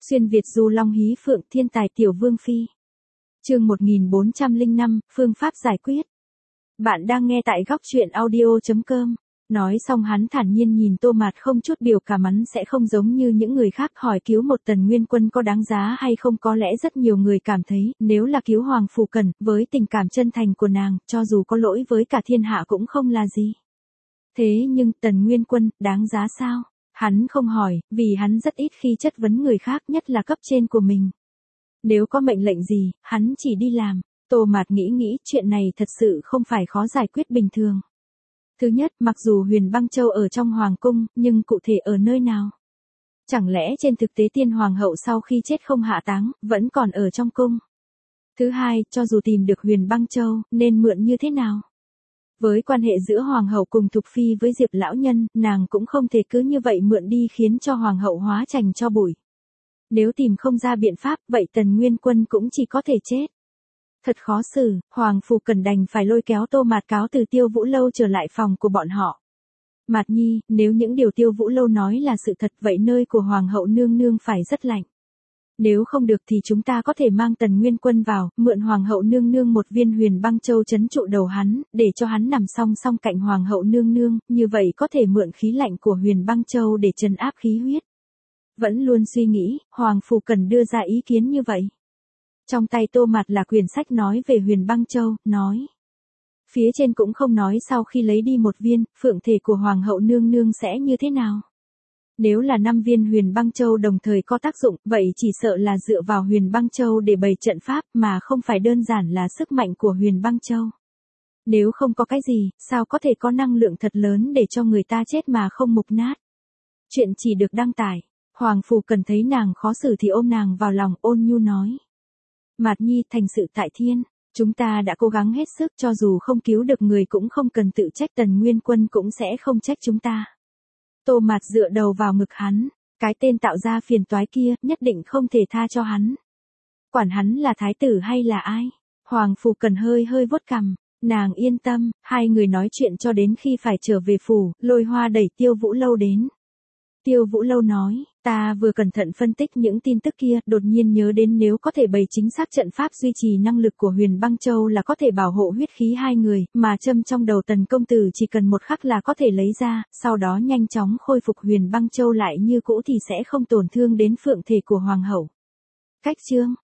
Xuyên Việt du long hí phượng thiên tài tiểu vương phi. Chương 1405, phương pháp giải quyết. Bạn đang nghe tại góc truyện audio.com. Nói xong hắn thản nhiên nhìn Tô Mạt không chút biểu cảm, hắn sẽ không giống như những người khác hỏi cứu một Tần Nguyên Quân có đáng giá hay không. Có lẽ rất nhiều người cảm thấy nếu là cứu Hoàng Phủ Cần, với tình cảm chân thành của nàng, cho dù có lỗi với cả thiên hạ cũng không là gì. Thế nhưng Tần Nguyên Quân, đáng giá sao? Hắn không hỏi, vì hắn rất ít khi chất vấn người khác, nhất là cấp trên của mình. Nếu có mệnh lệnh gì, hắn chỉ đi làm. Tô Mạt nghĩ chuyện này thật sự không phải khó giải quyết bình thường. Thứ nhất, mặc dù Huyền Băng Châu ở trong Hoàng Cung, nhưng cụ thể ở nơi nào? Chẳng lẽ trên thực tế Tiên Hoàng hậu sau khi chết không hạ táng, vẫn còn ở trong cung? Thứ hai, cho dù tìm được Huyền Băng Châu, nên mượn như thế nào? Với quan hệ giữa Hoàng hậu cùng Thục Phi với Diệp lão nhân, nàng cũng không thể cứ như vậy mượn đi khiến cho Hoàng hậu hóa thành cho bụi. Nếu tìm không ra biện pháp, vậy Tần Nguyên Quân cũng chỉ có thể chết. Thật khó xử, Hoàng Phủ Cần đành phải lôi kéo Tô Mạt cáo từ Tiêu Vũ Lâu trở lại phòng của bọn họ. Mạt nhi, nếu những điều Tiêu Vũ Lâu nói là sự thật, vậy nơi của Hoàng hậu nương nương phải rất lạnh. Nếu không được thì chúng ta có thể mang Tần Nguyên Quân vào, mượn Hoàng hậu nương nương một viên Huyền Băng Châu trấn trụ đầu hắn, để cho hắn nằm song song cạnh Hoàng hậu nương nương, như vậy có thể mượn khí lạnh của Huyền Băng Châu để trấn áp khí huyết. Vẫn luôn suy nghĩ, Hoàng Phủ Cần đưa ra ý kiến như vậy. Trong tay Tô Mạt là quyển sách nói về Huyền Băng Châu, nói. Phía trên cũng không nói sau khi lấy đi một viên, phượng thể của Hoàng hậu nương nương sẽ như thế nào. Nếu là 5 viên Huyền Băng Châu đồng thời có tác dụng, vậy chỉ sợ là dựa vào Huyền Băng Châu để bày trận pháp, mà không phải đơn giản là sức mạnh của Huyền Băng Châu. Nếu không có cái gì, sao có thể có năng lượng thật lớn để cho người ta chết mà không mục nát. Chuyện chỉ được đăng tải. Hoàng Phủ Cần thấy nàng khó xử thì ôm nàng vào lòng, ôn nhu nói. Mạt nhi, thành sự tại thiên, chúng ta đã cố gắng hết sức, cho dù không cứu được người cũng không cần tự trách, Tần Nguyên Quân cũng sẽ không trách chúng ta. Tô Mạt dựa đầu vào ngực hắn, cái tên tạo ra phiền toái kia, nhất định không thể tha cho hắn. Quản hắn là thái tử hay là ai? Hoàng Phủ Cần hơi vuốt cằm, nàng yên tâm, hai người nói chuyện cho đến khi phải trở về phủ, Lôi Hoa đẩy Tiêu Vũ Lâu đến. Tiêu Vũ Lâu nói, ta vừa cẩn thận phân tích những tin tức kia, đột nhiên nhớ đến nếu có thể bày chính xác trận pháp duy trì năng lực của Huyền Băng Châu là có thể bảo hộ huyết khí hai người, mà châm trong đầu Tần công tử chỉ cần một khắc là có thể lấy ra, sau đó nhanh chóng khôi phục Huyền Băng Châu lại như cũ thì sẽ không tổn thương đến phượng thể của Hoàng hậu. Cách chương